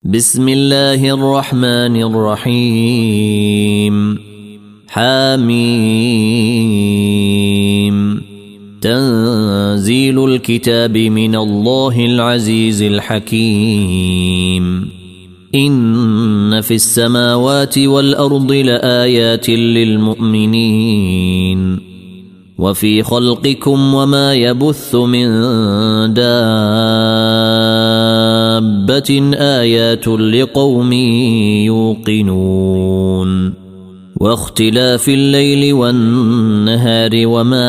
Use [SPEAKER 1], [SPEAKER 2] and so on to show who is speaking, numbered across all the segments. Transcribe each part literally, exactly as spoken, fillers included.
[SPEAKER 1] بسم الله الرحمن الرحيم. حاميم. تنزيل الكتاب من الله العزيز الحكيم. إن في السماوات والأرض لآيات للمؤمنين وفي خلقكم وما يبث من دابة آيات لقوم يوقنون واختلاف الليل والنهار وما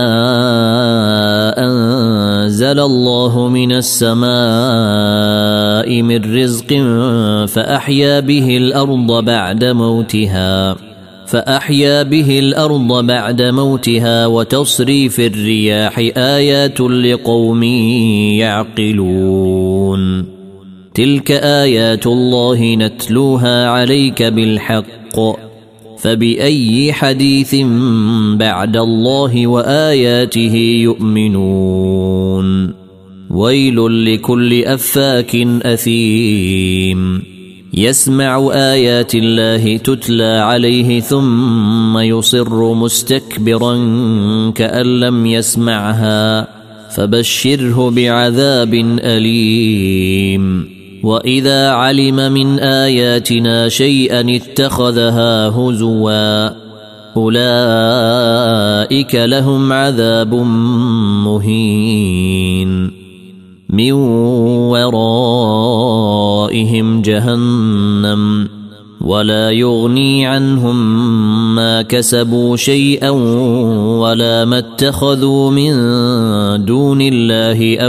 [SPEAKER 1] أنزل الله من السماء من رزق فأحيا به الأرض بعد موتها فأحيا به الأرض بعد موتها وتصريف الرياح آيات لقوم يعقلون تلك آيات الله نتلوها عليك بالحق فبأي حديث بعد الله وآياته يؤمنون ويل لكل أفاك أثيم يسمع آيات الله تتلى عليه ثم يصر مستكبرا كأن لم يسمعها فبشره بعذاب أليم وإذا علم من آياتنا شيئا اتخذها هزوا أولئك لهم عذاب مهين من ورائهم جهنم ولا يغني عنهم ما كسبوا شيئا ولا ما اتخذوا من دون الله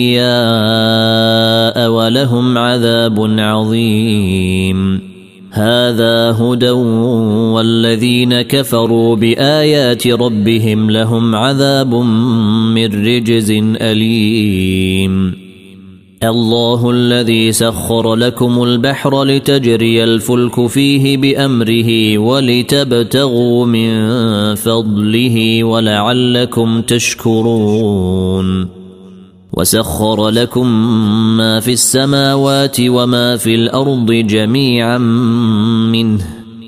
[SPEAKER 1] أولياء ولهم عذاب عظيم هذا هدى والذين كفروا بآيات ربهم لهم عذاب من رجز أليم الله الذي سخر لكم البحر لتجري الفلك فيه بأمره ولتبتغوا من فضله ولعلكم تشكرون وسخر لكم ما في السماوات وما في الأرض جميعا منه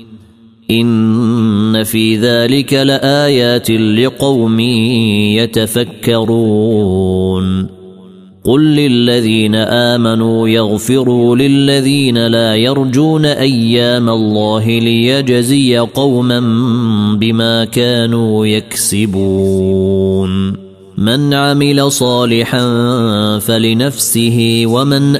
[SPEAKER 1] إن في ذلك لآيات لقوم يتفكرون قل للذين آمنوا يغفروا للذين لا يرجون أيام الله ليجزي قوما بما كانوا يكسبون من عمل صالحا فلنفسه ومن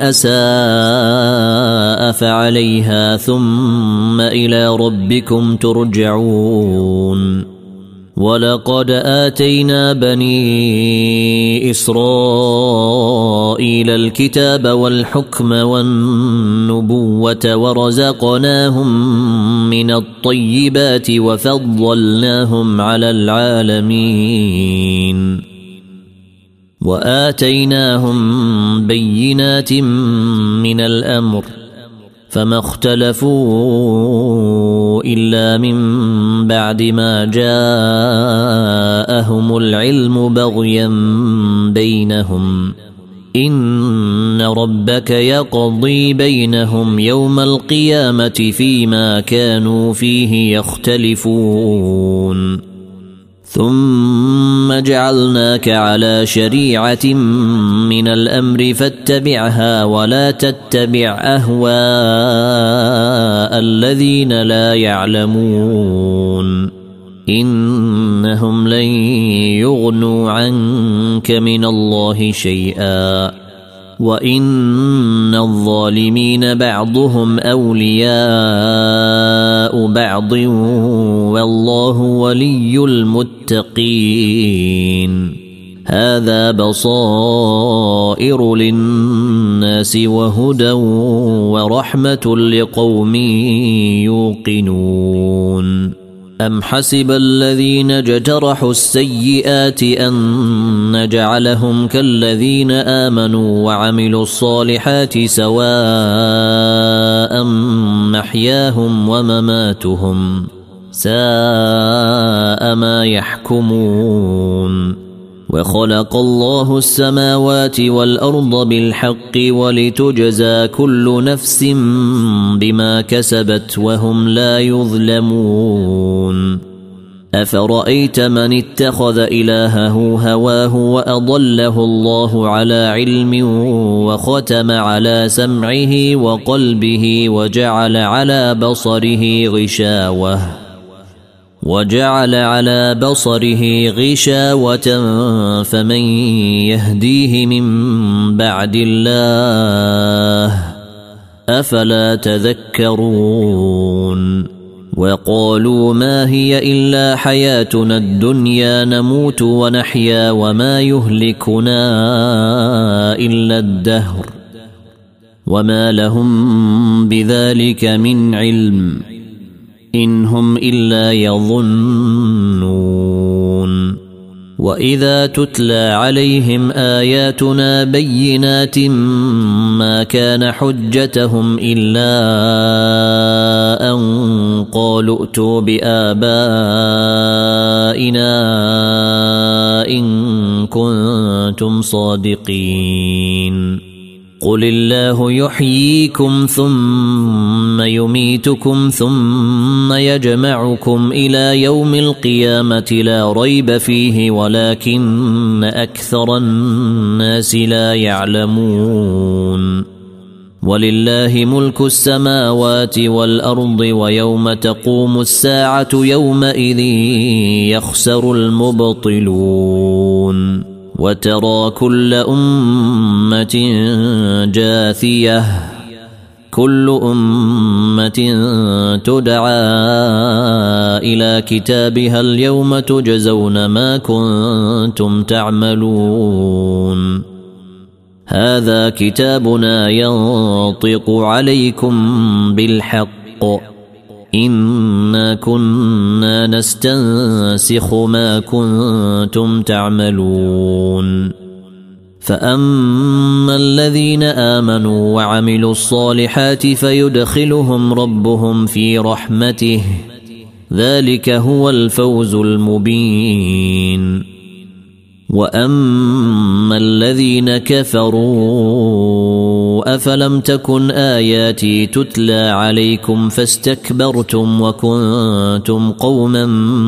[SPEAKER 1] أساء فعليها ثم إلى ربكم ترجعون ولقد آتينا بني إسرائيل الكتاب والحكم والنبوة ورزقناهم من الطيبات وفضلناهم على العالمين وآتيناهم بينات من الأمر فما اختلفوا إلا من بعد ما جاءهم العلم بغيا بينهم إن ربك يقضي بينهم يوم القيامة فيما كانوا فيه يختلفون ثم جعلناك على شريعة من الأمر فاتبعها ولا تتبع أهواء الذين لا يعلمون إنهم لن يغنوا عنك من الله شيئا وإن الظالمين بعضهم أولياء بعض والله ولي المتقين هذا بصائر للناس وهدى ورحمة لقوم يوقنون أم حسب الذين اجترحوا السيئات أن نجعلهم كالذين آمنوا وعملوا الصالحات سواء محياهم ومماتهم ساء ما يحكمون وخلق الله السماوات والأرض بالحق ولتجزى كل نفس بما كسبت وهم لا يظلمون أفرأيت من اتخذ إلهه هواه وأضله الله على علم وختم على سمعه وقلبه وجعل على بصره غشاوة وجعل على بصره غشاوة فمن يهديه من بعد الله أفلا تذكرون وقالوا ما هي إلا حياتنا الدنيا نموت ونحيا وما يهلكنا إلا الدهر وما لهم بذلك من علم إن هم إلا يظنون وإذا تتلى عليهم آياتنا بينات ما كان حجتهم إلا أن قالوا ائتوا بآبائنا إن كنتم صادقين قل الله يحييكم ثم يميتكم ثم يجمعكم إلى يوم القيامة لا ريب فيه ولكن أكثر الناس لا يعلمون ولله ملك السماوات والأرض ويوم تقوم الساعة يومئذ يخسر المبطلون وترى كل أمة جاثية كل أمة تدعى إلى كتابها اليوم تجزون ما كنتم تعملون هذا كتابنا ينطق عليكم بالحق إنا كنا نستنسخ ما كنتم تعملون فأما الذين آمنوا وعملوا الصالحات فيدخلهم ربهم في رحمته ذلك هو الفوز المبين وأما الذين كفروا أفلم تكن آياتي تتلى عليكم فاستكبرتم وكنتم قوما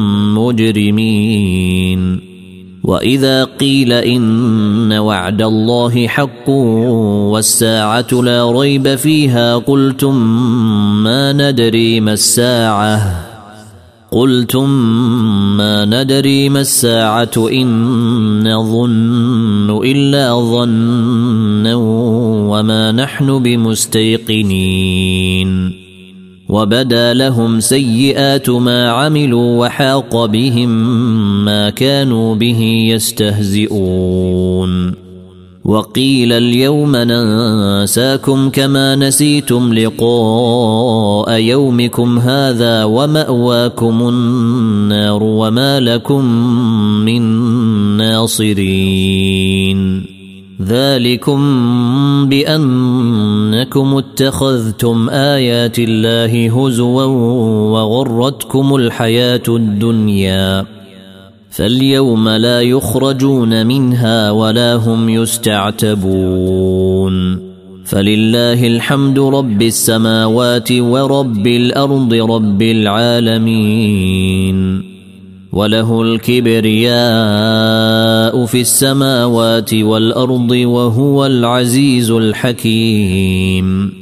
[SPEAKER 1] مجرمين وإذا قيل إن وعد الله حق والساعة لا ريب فيها قلتم ما ندري ما الساعة قلتم ما ندري ما الساعة إن نظن إلا ظنا وما نحن بمستيقنين وبدا لهم سيئات ما عملوا وحاق بهم ما كانوا به يستهزئون وقيل اليوم ننساكم كما نسيتم لقاء يومكم هذا ومأواكم النار وما لكم من ناصرين ذلكم بأنكم اتخذتم آيات الله هزوا وغرتكم الحياة الدنيا فاليوم لا يخرجون منها ولا هم يستعتبون فلله الحمد رب السماوات ورب الأرض رب العالمين وله الكبرياء في السماوات والأرض وهو العزيز الحكيم